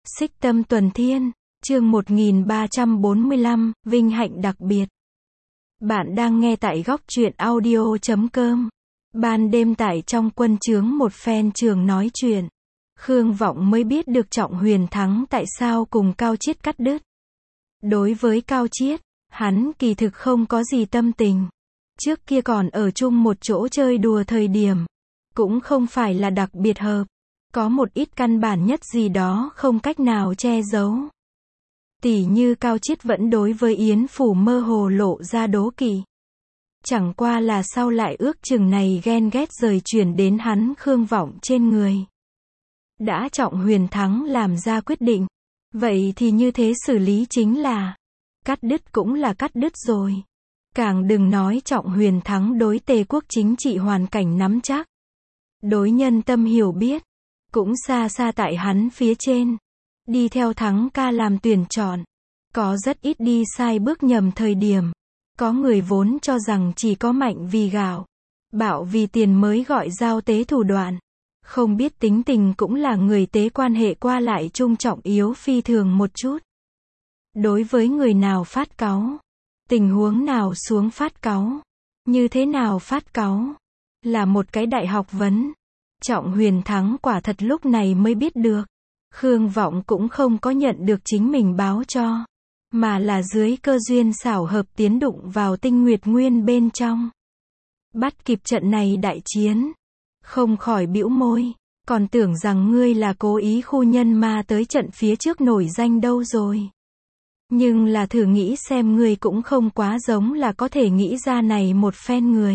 Xích Tâm Tuần Thiên, chương 1345, Vinh hạnh đặc biệt. Bạn đang nghe tại góc truyện audio.com. Ban đêm tại trong quân trướng một phen trường nói chuyện. Khương Vọng mới biết được Trọng Huyền Thắng tại sao cùng Cao Chiết cắt đứt. Đối với Cao Chiết, hắn kỳ thực không có gì tâm tình. Trước kia còn ở chung một chỗ chơi đùa thời điểm. Cũng không phải là đặc biệt hợp. Có một ít căn bản nhất gì đó không cách nào che giấu. Tỉ như Cao Chiết vẫn đối với Yến Phủ mơ hồ lộ ra đố kỵ. Chẳng qua là sau lại ước chừng này ghen ghét rời chuyển đến hắn Khương Vọng trên người. Đã Trọng Huyền Thắng làm ra quyết định. Vậy thì như thế xử lý chính là cắt đứt cũng là cắt đứt rồi. Càng đừng nói Trọng Huyền Thắng đối Tề quốc chính trị hoàn cảnh nắm chắc. Đối nhân tâm hiểu biết. Cũng xa xa tại hắn phía trên. Đi theo Thắng ca làm tuyển chọn. Có rất ít đi sai bước nhầm thời điểm. Có người vốn cho rằng chỉ có mạnh vì gạo, bạo vì tiền mới gọi giao tế thủ đoạn. Không biết tính tình cũng là người tế quan hệ qua lại trung trọng yếu phi thường một chút. Đối với người nào phát cáu, tình huống nào xuống phát cáu, như thế nào phát cáu, là một cái đại học vấn. Trọng Huyền Thắng quả thật lúc này mới biết được. Khương Vọng cũng không có nhận được chính mình báo cho, mà là dưới cơ duyên xảo hợp tiến đụng vào Tinh Nguyệt Nguyên bên trong. Bắt kịp trận này đại chiến. Không khỏi bĩu môi, còn tưởng rằng ngươi là cố ý khu nhân ma tới trận phía trước nổi danh đâu rồi. Nhưng là thử nghĩ xem ngươi cũng không quá giống là có thể nghĩ ra này một phen người.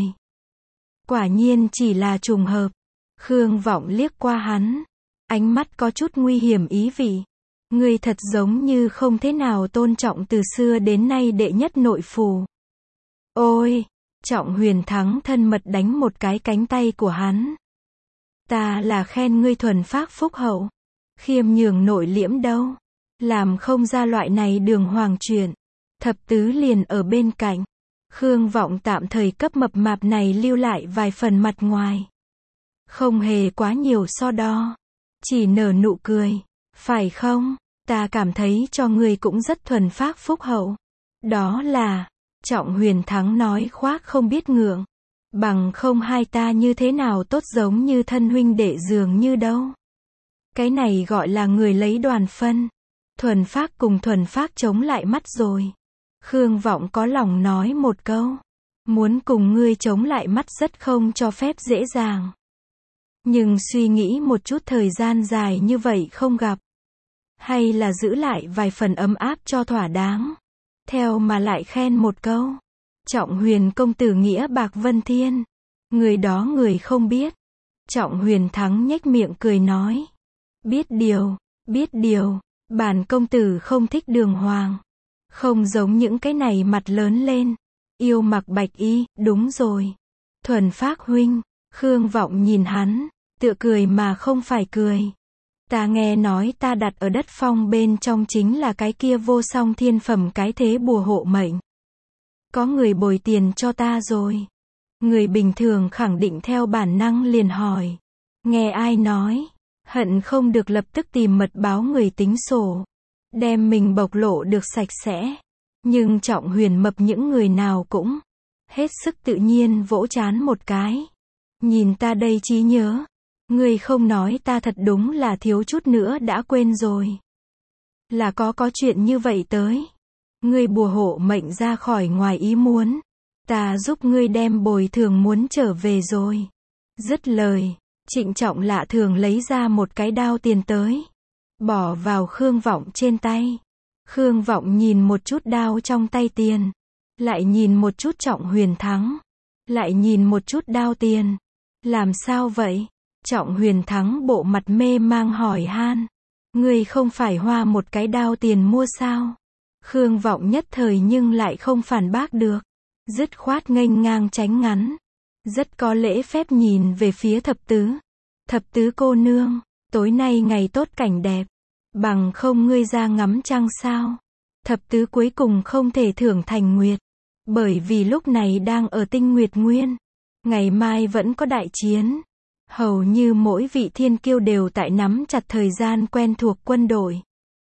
Quả nhiên chỉ là trùng hợp. Khương Vọng liếc qua hắn. Ánh mắt có chút nguy hiểm ý vị. Ngươi thật giống như không thế nào tôn trọng từ xưa đến nay đệ nhất nội phù. Ôi! Trọng Huyền Thắng thân mật đánh một cái cánh tay của hắn. Ta là khen ngươi thuần phác phúc hậu. Khiêm nhường nội liễm đâu. Làm không ra loại này đường hoàng chuyện. Thập tứ liền ở bên cạnh. Khương Vọng tạm thời cấp mập mạp này lưu lại vài phần mặt ngoài. Không hề quá nhiều so đo. Chỉ nở nụ cười. Phải không? Ta cảm thấy cho ngươi cũng rất thuần phác phúc hậu. Đó là... Trọng Huyền Thắng nói khoác không biết ngượng. Bằng không hai ta như thế nào tốt giống như thân huynh đệ dường như đâu. Cái này gọi là người lấy đoàn phân. Thuần phác cùng thuần phác chống lại mắt rồi. Khương Vọng có lòng nói một câu. Muốn cùng ngươi chống lại mắt rất không cho phép dễ dàng. Nhưng suy nghĩ một chút thời gian dài như vậy không gặp. Hay là giữ lại vài phần ấm áp cho thỏa đáng. Theo mà lại khen một câu. Trọng Huyền công tử nghĩa bạc vân thiên. Người đó người không biết. Trọng Huyền Thắng nhếch miệng cười nói. Biết điều, bản công tử không thích đường hoàng. Không giống những cái này mặt lớn lên. Yêu mặc bạch y, đúng rồi. Thuần phác huynh. Khương Vọng nhìn hắn, tựa cười mà không phải cười. Ta nghe nói ta đặt ở đất phong bên trong chính là cái kia vô song thiên phẩm cái thế bùa hộ mệnh. Có người bồi tiền cho ta rồi. Người bình thường khẳng định theo bản năng liền hỏi. Nghe ai nói, hận không được lập tức tìm mật báo người tính sổ. Đem mình bộc lộ được sạch sẽ. Nhưng Trọng Huyền mập những người nào cũng hết sức tự nhiên vỗ trán một cái. Nhìn ta đây trí nhớ. Ngươi không nói ta thật đúng là thiếu chút nữa đã quên rồi. Là có chuyện như vậy tới. Ngươi bùa hộ mệnh ra khỏi ngoài ý muốn. Ta giúp ngươi đem bồi thường muốn trở về rồi. Dứt lời, trịnh trọng lạ thường lấy ra một cái đao tiền tới. Bỏ vào Khương Vọng trên tay. Khương Vọng nhìn một chút đao trong tay tiền. Lại nhìn một chút Trọng Huyền Thắng. Lại nhìn một chút đao tiền. Làm sao vậy? Trọng Huyền Thắng bộ mặt mê mang hỏi han. Ngươi không phải hoa một cái đao tiền mua sao? Khương Vọng nhất thời nhưng lại không phản bác được. Dứt khoát nghênh ngang tránh ngắn. Rất có lễ phép nhìn về phía thập tứ. Thập tứ cô nương, tối nay ngày tốt cảnh đẹp. Bằng không ngươi ra ngắm trăng sao? Thập tứ cuối cùng không thể thưởng thành nguyệt. Bởi vì lúc này đang ở Tinh Nguyệt Nguyên. Ngày mai vẫn có đại chiến. Hầu như mỗi vị thiên kiêu đều tại nắm chặt thời gian quen thuộc quân đội.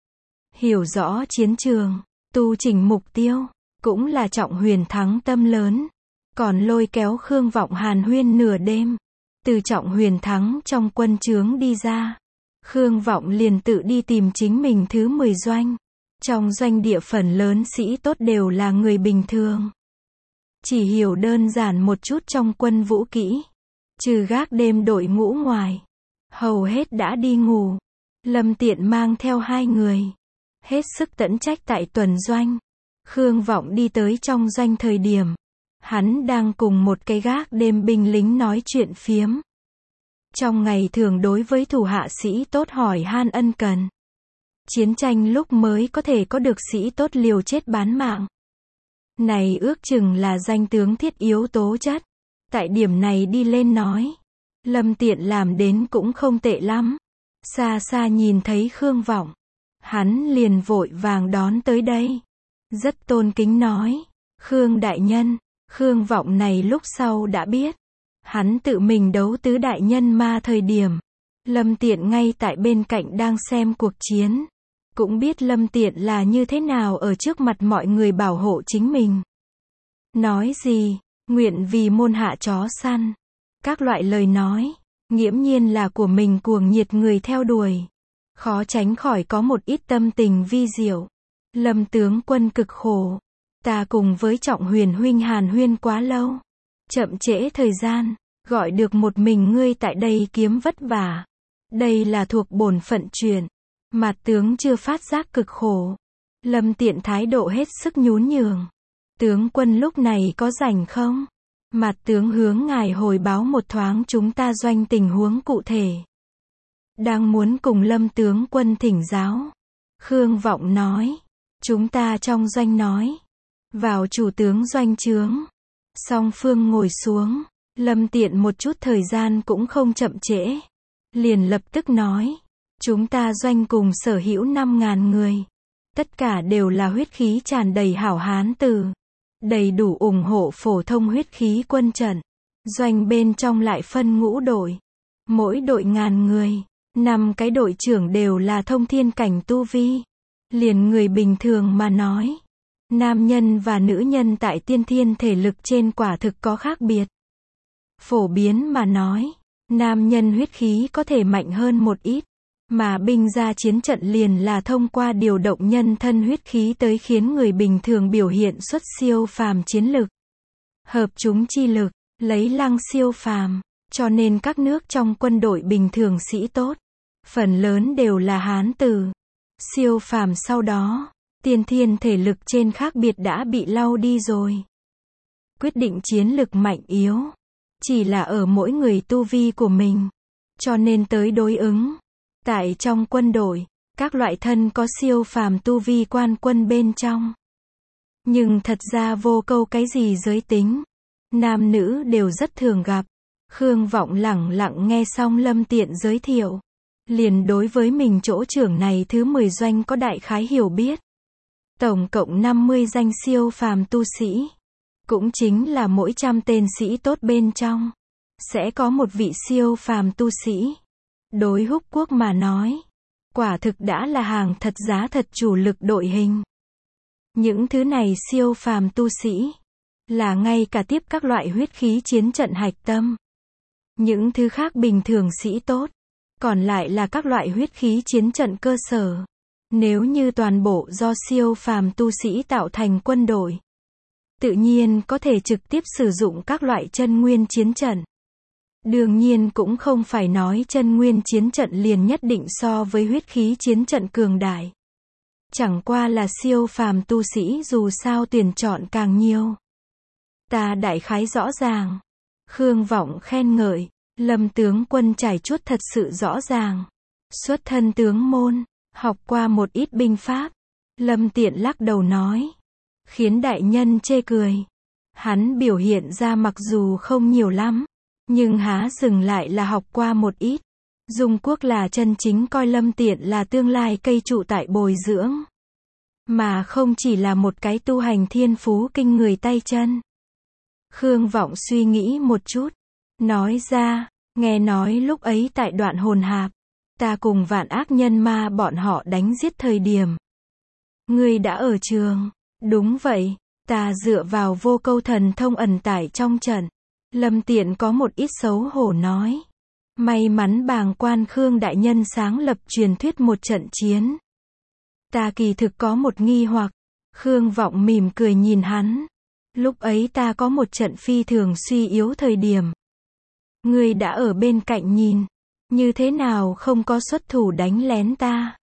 hiểu rõ chiến trường, tu chỉnh mục tiêu, cũng là Trọng Huyền thắng tâm lớn. Còn lôi kéo Khương Vọng hàn huyên nửa đêm. Từ Trọng Huyền thắng trong quân trướng đi ra, Khương Vọng liền tự đi tìm chính mình thứ 10 doanh. Trong doanh địa phần lớn sĩ tốt đều là người bình thường. Chỉ hiểu đơn giản một chút trong quân vũ kỹ. Trừ gác đêm đội ngũ ngoài, hầu hết đã đi ngủ. Lâm Tiện mang theo 2 người, hết sức tận trách tại tuần doanh. Khương Vọng đi tới trong doanh thời điểm, hắn đang cùng một cái gác đêm binh lính nói chuyện phiếm. Trong ngày thường đối với thủ hạ sĩ tốt hỏi han ân cần. Chiến tranh lúc mới có thể có được sĩ tốt liều chết bán mạng. Này ước chừng là danh tướng thiết yếu tố chất. Tại điểm này đi lên nói, Lâm Tiện làm đến cũng không tệ lắm. Xa xa nhìn thấy Khương Vọng, hắn liền vội vàng đón tới đây. Rất tôn kính nói, Khương đại nhân. Khương Vọng này lúc sau đã biết, hắn tự mình đấu tứ đại nhân ma thời điểm, Lâm Tiện ngay tại bên cạnh đang xem cuộc chiến. Cũng biết Lâm Tiện là như thế nào ở trước mặt mọi người bảo hộ chính mình. Nói gì, nguyện vì môn hạ chó săn. Các loại lời nói, nghiễm nhiên là của mình cuồng nhiệt người theo đuổi. Khó tránh khỏi có một ít tâm tình vi diệu. Lâm tướng quân cực khổ. Ta cùng với Trọng Huyền huynh hàn huyên quá lâu. Chậm trễ thời gian, gọi được một mình ngươi tại đây kiếm vất vả. Đây là thuộc bổn phận chuyện. Mạt tướng chưa phát giác cực khổ. Lâm Tiện thái độ hết sức nhún nhường. Tướng quân lúc này có rảnh không? Mạt tướng hướng ngài hồi báo một thoáng chúng ta doanh tình huống cụ thể. Đang muốn cùng Lâm tướng quân thỉnh giáo. Khương Vọng nói. Chúng ta trong doanh nói. Vào chủ tướng doanh trướng. Song phương ngồi xuống. Lâm Tiện một chút thời gian cũng không chậm trễ. Liền lập tức nói. Chúng ta doanh cùng sở hữu 5.000 người. Tất cả đều là huyết khí tràn đầy hảo hán tử. Đầy đủ ủng hộ phổ thông huyết khí quân trận. Doanh bên trong lại phân ngũ đội. Mỗi đội 1.000 người. 5 cái đội trưởng đều là thông thiên cảnh tu vi. Liền người bình thường mà nói. Nam nhân và nữ nhân tại tiên thiên thể lực trên quả thực có khác biệt. Phổ biến mà nói. Nam nhân huyết khí có thể mạnh hơn một ít. Mà binh ra chiến trận liền là thông qua điều động nhân thân huyết khí tới khiến người bình thường biểu hiện xuất siêu phàm chiến lực. Hợp chúng chi lực, lấy lăng siêu phàm, cho nên các nước trong quân đội bình thường sĩ tốt, phần lớn đều là hán tử. Siêu phàm sau đó, tiên thiên thể lực trên khác biệt đã bị lau đi rồi. Quyết định chiến lực mạnh yếu, chỉ là ở mỗi người tu vi của mình, cho nên tới đối ứng. Tại trong quân đội, các loại thân có siêu phàm tu vi quan quân bên trong. Nhưng thật ra vô câu cái gì giới tính. Nam nữ đều rất thường gặp. Khương Vọng lẳng lặng nghe xong Lâm Tiện giới thiệu. Liền đối với mình chỗ trưởng này thứ 10 doanh có đại khái hiểu biết. Tổng cộng 50 danh siêu phàm tu sĩ. Cũng chính là mỗi 100 tên sĩ tốt bên trong. Sẽ có một vị siêu phàm tu sĩ. Đối Húc Quốc mà nói, quả thực đã là hàng thật giá thật chủ lực đội hình. Những thứ này siêu phàm tu sĩ, là ngay cả tiếp các loại huyết khí chiến trận hạch tâm. Những thứ khác bình thường sĩ tốt, còn lại là các loại huyết khí chiến trận cơ sở. Nếu như toàn bộ do siêu phàm tu sĩ tạo thành quân đội, tự nhiên có thể trực tiếp sử dụng các loại chân nguyên chiến trận. Đương nhiên cũng không phải nói chân nguyên chiến trận liền nhất định so với huyết khí chiến trận cường đại. Chẳng qua là siêu phàm tu sĩ dù sao tuyển chọn càng nhiều. Ta đại khái rõ ràng. Khương Vọng khen ngợi, Lâm tướng quân trải chuốt thật sự rõ ràng. Xuất thân tướng môn, học qua một ít binh pháp. Lâm Tiện lắc đầu nói, khiến đại nhân chê cười. Hắn biểu hiện ra mặc dù không nhiều lắm, nhưng há dừng lại là học qua một ít. Dung Quốc là chân chính coi Lâm Tiện là tương lai cây trụ tại bồi dưỡng. Mà không chỉ là một cái tu hành thiên phú kinh người tay chân. Khương Vọng suy nghĩ một chút. Nói ra, nghe nói lúc ấy tại đoạn hồn hạp. Ta cùng vạn ác nhân ma bọn họ đánh giết thời điểm. Ngươi đã ở trường. Đúng vậy, ta dựa vào vô câu thần thông ẩn tải trong trận. Lâm Tiện có một ít xấu hổ nói. May mắn bàng quan Khương đại nhân sáng lập truyền thuyết một trận chiến. Ta kỳ thực có một nghi hoặc. Khương Vọng mỉm cười nhìn hắn. Lúc ấy ta có một trận phi thường suy yếu thời điểm. Ngươi đã ở bên cạnh nhìn. Như thế nào không có xuất thủ đánh lén ta?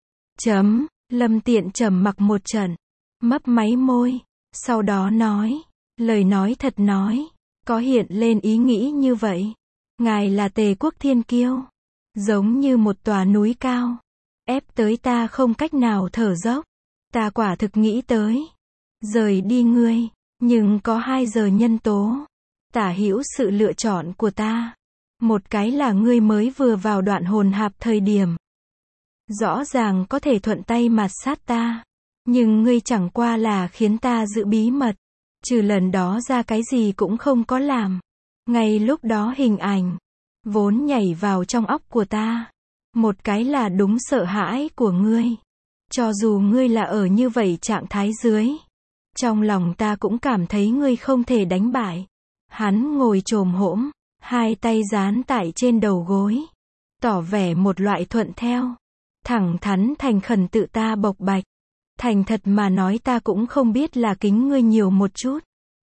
Lâm Tiện trầm mặc một trận. Mấp máy môi. Sau đó nói. Lời nói thật nói. Có hiện lên ý nghĩ như vậy. Ngài là Tề quốc thiên kiêu. Giống như một tòa núi cao. Ép tới ta không cách nào thở dốc. Ta quả thực nghĩ tới. Rời đi ngươi. Nhưng có 2 giờ nhân tố. Tả hữu sự lựa chọn của ta. Một cái là ngươi mới vừa vào đoạn hồn hạp thời điểm. Rõ ràng có thể thuận tay mạt sát ta. Nhưng ngươi chẳng qua là khiến ta giữ bí mật. Trừ lần đó ra cái gì cũng không có làm. Ngay lúc đó hình ảnh vốn nhảy vào trong óc của ta. Một cái là đúng sợ hãi của ngươi. Cho dù ngươi là ở như vậy trạng thái dưới. Trong lòng ta cũng cảm thấy ngươi không thể đánh bại. Hắn ngồi chồm hổm, 2 tay dán tại trên đầu gối. Tỏ vẻ một loại thuận theo. Thẳng thắn thành khẩn tự ta bộc bạch. Thành thật mà nói ta cũng không biết là kính ngươi nhiều một chút.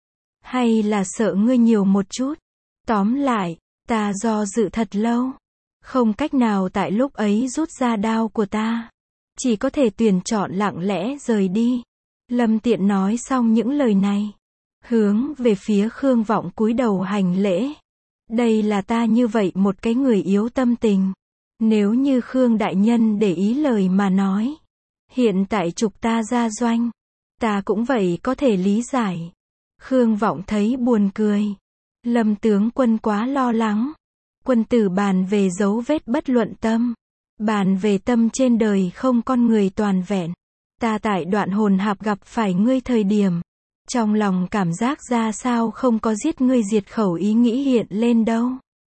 Hay là sợ ngươi nhiều một chút. Tóm lại, ta do dự thật lâu. Không cách nào tại lúc ấy rút ra đao của ta. Chỉ có thể tuyển chọn lặng lẽ rời đi. Lâm Tiện nói xong những lời này. Hướng về phía Khương Vọng cúi đầu hành lễ. Đây là ta như vậy một cái người yếu tâm tình. Nếu như Khương đại nhân để ý lời mà nói. Hiện tại trục ta ra doanh. Ta cũng vậy có thể lý giải. Khương Vọng thấy buồn cười. Lâm tướng quân quá lo lắng. Quân tử bàn về dấu vết bất luận tâm. Bàn về tâm trên đời không con người toàn vẹn. Ta tại đoạn hồn hạp gặp phải ngươi thời điểm. Trong lòng cảm giác ra sao không có giết ngươi diệt khẩu ý nghĩ hiện lên đâu.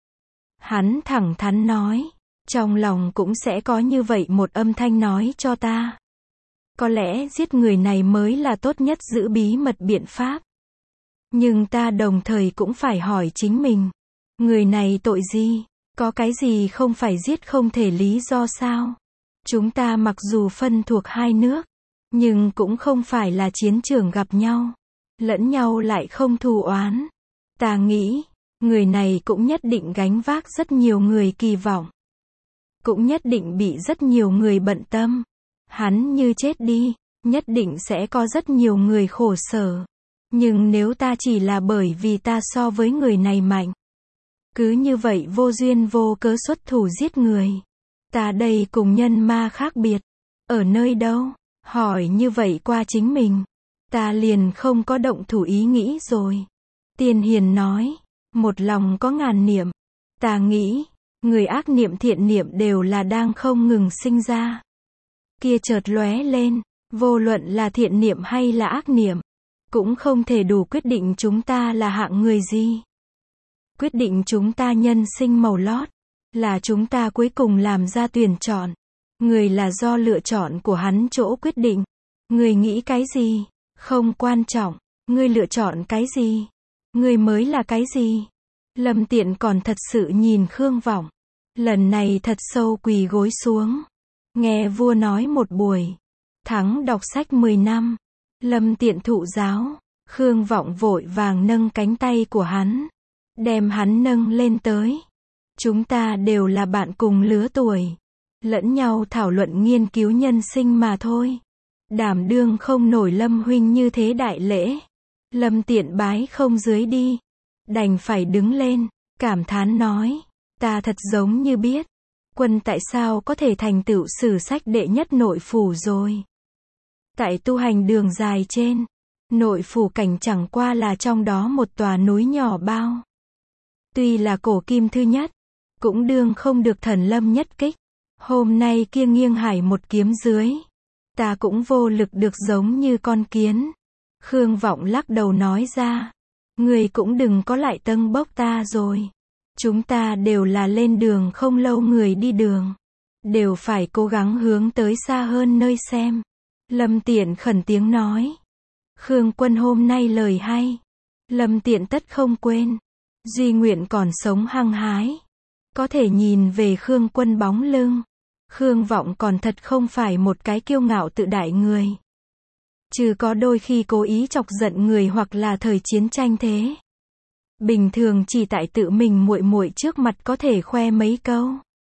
Hắn thẳng thắn nói. Trong lòng cũng sẽ có như vậy một âm thanh nói cho ta. Có lẽ giết người này mới là tốt nhất giữ bí mật biện pháp. Nhưng ta đồng thời cũng phải hỏi chính mình. Người này tội gì? Có cái gì không phải giết không thể lý do sao? Chúng ta mặc dù phân thuộc 2 nước. Nhưng cũng không phải là chiến trường gặp nhau. Lẫn nhau lại không thù oán. Ta nghĩ, người này cũng nhất định gánh vác rất nhiều người kỳ vọng. Cũng nhất định bị rất nhiều người bận tâm. Hắn như chết đi, nhất định sẽ có rất nhiều người khổ sở. Nhưng nếu ta chỉ là bởi vì ta so với người này mạnh. Cứ như vậy vô duyên vô cớ xuất thủ giết người. Ta đây cùng nhân ma khác biệt. Ở nơi đâu? Hỏi như vậy qua chính mình. Ta liền không có động thủ ý nghĩ rồi. Tiên hiền nói. Một lòng có ngàn niệm. Ta nghĩ. Người ác niệm thiện niệm đều là đang không ngừng sinh ra. Kia chợt lóe lên. Vô luận là thiện niệm hay là ác niệm. Cũng không thể đủ quyết định chúng ta là hạng người gì. Quyết định chúng ta nhân sinh màu lót. Là chúng ta cuối cùng làm ra tuyển chọn. Người là do lựa chọn của hắn chỗ quyết định. Người nghĩ cái gì? Không quan trọng. Người lựa chọn cái gì? Người mới là cái gì? Lâm Tiện còn thật sự nhìn Khương Vọng. Lần này thật sâu quỳ gối xuống. Nghe vua nói một buổi. Thắng đọc sách 10 năm. Lâm Tiện thụ giáo. Khương Vọng vội vàng nâng cánh tay của hắn. Đem hắn nâng lên tới. Chúng ta đều là bạn cùng lứa tuổi. Lẫn nhau thảo luận nghiên cứu nhân sinh mà thôi. Đảm đương không nổi Lâm huynh như thế đại lễ. Lâm Tiện bái không dưới đi. Đành phải đứng lên. Cảm thán nói. Ta thật giống như biết. Quân tại sao có thể thành tựu sử sách đệ nhất nội phủ rồi. Tại tu hành đường dài trên. Nội phủ cảnh chẳng qua là trong đó một tòa núi nhỏ bao. Tuy là cổ kim thứ nhất. Cũng đương không được thần lâm nhất kích. Hôm nay kia nghiêng hải một kiếm dưới. Ta cũng vô lực được giống như con kiến. Khương Vọng lắc đầu nói ra. Người cũng đừng có lại tâng bốc ta rồi. Chúng ta đều là lên đường không lâu người đi đường. Đều phải cố gắng hướng tới xa hơn nơi xem. Lâm Tiện khẩn tiếng nói. Khương Quân hôm nay lời hay. Lâm Tiện tất không quên. Duy nguyện còn sống hăng hái. Có thể nhìn về Khương Quân bóng lưng. Khương Vọng còn thật không phải một cái kiêu ngạo tự đại người. Trừ có đôi khi cố ý chọc giận người hoặc là thời chiến tranh thế. Bình thường chỉ tại tự mình muội muội trước mặt có thể khoe mấy câu.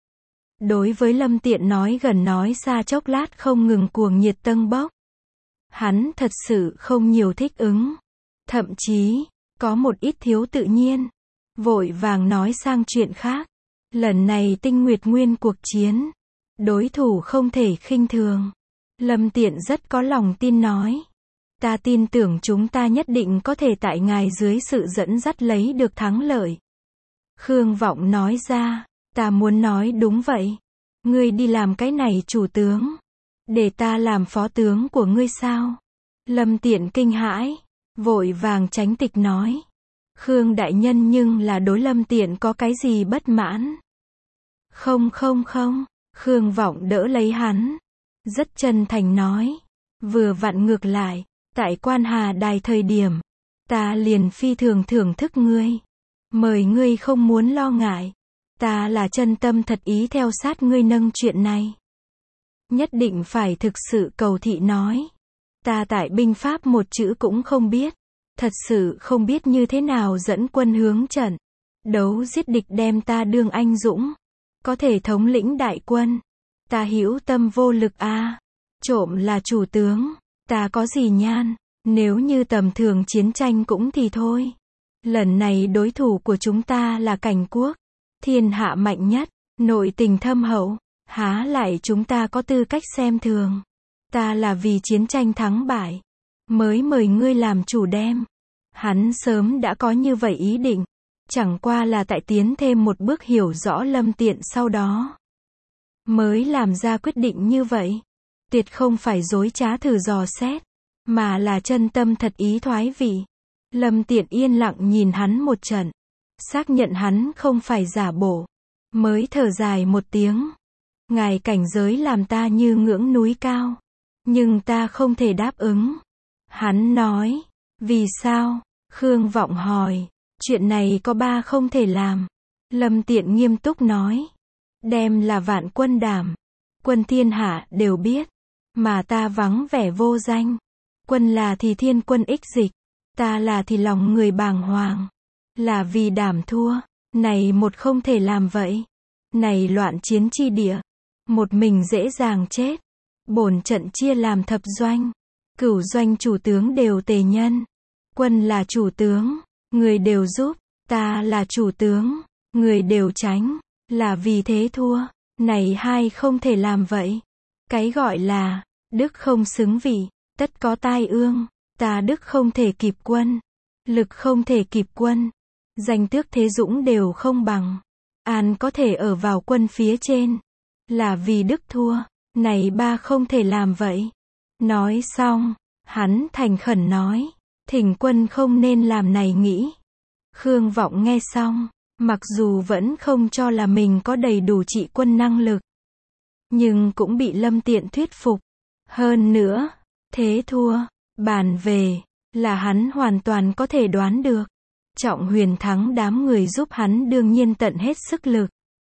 Đối với Lâm Tiện nói gần nói xa chốc lát không ngừng cuồng nhiệt tâng bốc. Hắn thật sự không nhiều thích ứng. Thậm chí, có một ít thiếu tự nhiên. Vội vàng nói sang chuyện khác. Lần này Tinh Nguyệt Nguyên cuộc chiến. Đối thủ không thể khinh thường. Lâm Tiện rất có lòng tin nói. Ta tin tưởng chúng ta nhất định có thể tại ngài dưới sự dẫn dắt lấy được thắng lợi. Khương Vọng nói ra. Ta muốn nói đúng vậy. Ngươi đi làm cái này chủ tướng. Để ta làm phó tướng của ngươi sao? Lâm Tiện kinh hãi. Vội vàng tránh tịch nói. Khương đại nhân nhưng là đối Lâm Tiện có cái gì bất mãn? Không. Khương Vọng đỡ lấy hắn. Rất chân thành nói. Vừa vặn ngược lại. Tại Quan Hà Đài thời điểm. Ta liền phi thường thưởng thức ngươi. Mời ngươi không muốn lo ngại. Ta là chân tâm thật ý theo sát ngươi nâng chuyện này. Nhất định phải thực sự cầu thị nói. Ta tại binh pháp một chữ cũng không biết. Thật sự không biết như thế nào dẫn quân hướng trận. Đấu giết địch đem ta đương anh dũng. Có thể thống lĩnh đại quân. Ta hữu tâm vô lực a. Trộm là chủ tướng. Ta có gì nhan. Nếu như tầm thường chiến tranh cũng thì thôi. Lần này đối thủ của chúng ta là Cảnh Quốc. Thiên hạ mạnh nhất. Nội tình thâm hậu. Há lại chúng ta có tư cách xem thường. Ta là vì chiến tranh thắng bại. Mới mời ngươi làm chủ đem. Hắn sớm đã có như vậy ý định. Chẳng qua là tại tiến thêm một bước hiểu rõ Lâm Tiện sau đó. Mới làm ra quyết định như vậy. Tuyệt không phải dối trá thử dò xét. Mà là chân tâm thật ý thoái vị. Lâm Tiện yên lặng nhìn hắn một trận. Xác nhận hắn không phải giả bộ. Mới thở dài một tiếng. Ngài cảnh giới làm ta như ngưỡng núi cao. Nhưng ta không thể đáp ứng. Hắn nói. Vì sao? Khương Vọng hỏi. Chuyện này có ba không thể làm. Lâm Tiện nghiêm túc nói. Đem là vạn quân đảm. Quân thiên hạ đều biết. Mà ta vắng vẻ vô danh. Quân là thì thiên quân ích dịch. Ta là thì lòng người bàng hoàng. Là vì đảm thua. Này một không thể làm vậy. Này loạn chiến chi địa. Một mình dễ dàng chết. Bổn trận chia làm thập doanh. Cửu doanh chủ tướng đều tề nhân. Quân là chủ tướng. Người đều giúp. Ta là chủ tướng. Người đều tránh. Là vì thế thua. Này hai không thể làm vậy. Cái gọi là đức không xứng vị. Tất có tai ương. Ta đức không thể kịp quân. Lực không thể kịp quân. Danh tước thế dũng đều không bằng. An có thể ở vào quân phía trên. Là vì đức thua. Này ba không thể làm vậy. Nói xong. Hắn thành khẩn nói. Thỉnh quân không nên làm này nghĩ. Khương Vọng nghe xong. Mặc dù vẫn không cho là mình có đầy đủ trị quân năng lực. Nhưng cũng bị Lâm Tiện thuyết phục. Hơn nữa. Thế thua. Bàn về. Là hắn hoàn toàn có thể đoán được. Trọng Huyền thắng đám người giúp hắn đương nhiên tận hết sức lực.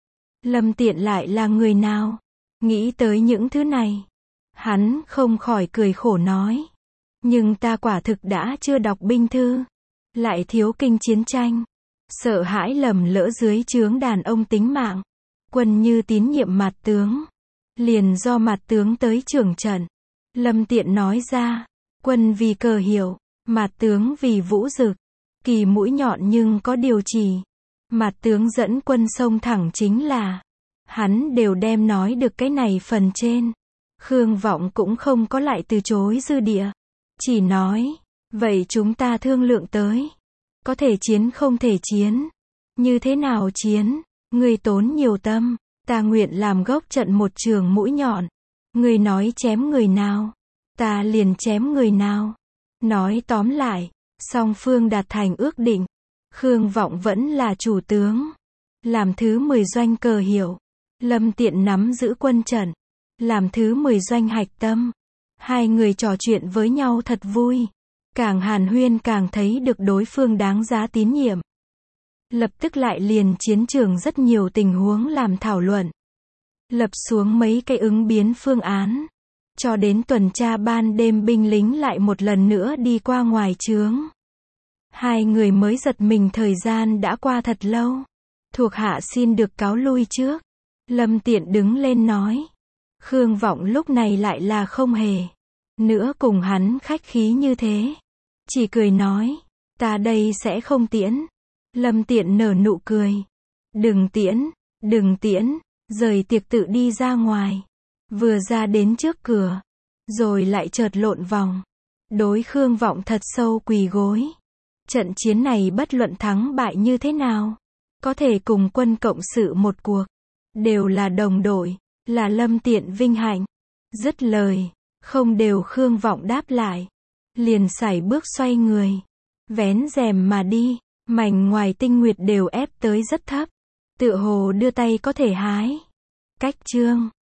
Lâm Tiện lại là người nào? Nghĩ tới những thứ này. Hắn không khỏi cười khổ nói. Nhưng ta quả thực đã chưa đọc binh thư. Lại thiếu kinh chiến tranh. Sợ hãi lầm lỡ dưới trướng đàn ông tính mạng. Quân như tín nhiệm Mạt tướng. Liền do Mạt tướng tới trưởng trận. Lâm Tiện nói ra. Quân vì cờ hiệu. Mạt tướng vì vũ dực. Kỳ mũi nhọn nhưng có điều chỉ. Mạt tướng dẫn quân sông thẳng chính là. Hắn đều đem nói được cái này phần trên. Khương Vọng cũng không có lại từ chối dư địa. Chỉ nói. Vậy chúng ta thương lượng tới. Có thể chiến không thể chiến. Như thế nào chiến? Người tốn nhiều tâm. Ta nguyện làm gốc trận một trường mũi nhọn. Người nói chém người nào? Ta liền chém người nào? Nói tóm lại. Song phương đạt thành ước định. Khương Vọng vẫn là chủ tướng. Làm thứ 10 doanh cờ hiệu. Lâm Tiện nắm giữ quân trận. Làm thứ 10 doanh hạch tâm. Hai người trò chuyện với nhau thật vui. Càng hàn huyên càng thấy được đối phương đáng giá tín nhiệm. Lập tức lại liền chiến trường rất nhiều tình huống làm thảo luận. Lập xuống mấy cái ứng biến phương án. Cho đến tuần tra ban đêm binh lính lại một lần nữa đi qua ngoài trướng. Hai người mới giật mình thời gian đã qua thật lâu. Thuộc hạ xin được cáo lui trước. Lâm Tiện đứng lên nói. Khương Vọng lúc này lại là không hề nữa cùng hắn khách khí như thế. Chỉ cười nói. Ta đây sẽ không tiễn. Lâm Tiện nở nụ cười. Đừng tiễn, đừng tiễn. Rời tiệc tự đi ra ngoài. Vừa ra đến trước cửa. Rồi lại chợt lộn vòng. Đối Khương Vọng thật sâu quỳ gối. Trận chiến này bất luận thắng bại như thế nào. Có thể cùng quân cộng sự một cuộc. Đều là đồng đội. Là Lâm Tiện vinh hạnh. Dứt lời. Không đều Khương Vọng đáp lại. Liền sải bước xoay người. Vén rèm mà đi. Mảnh ngoài tinh nguyệt đều ép tới rất thấp. Tựa hồ đưa tay có thể hái. Cách chương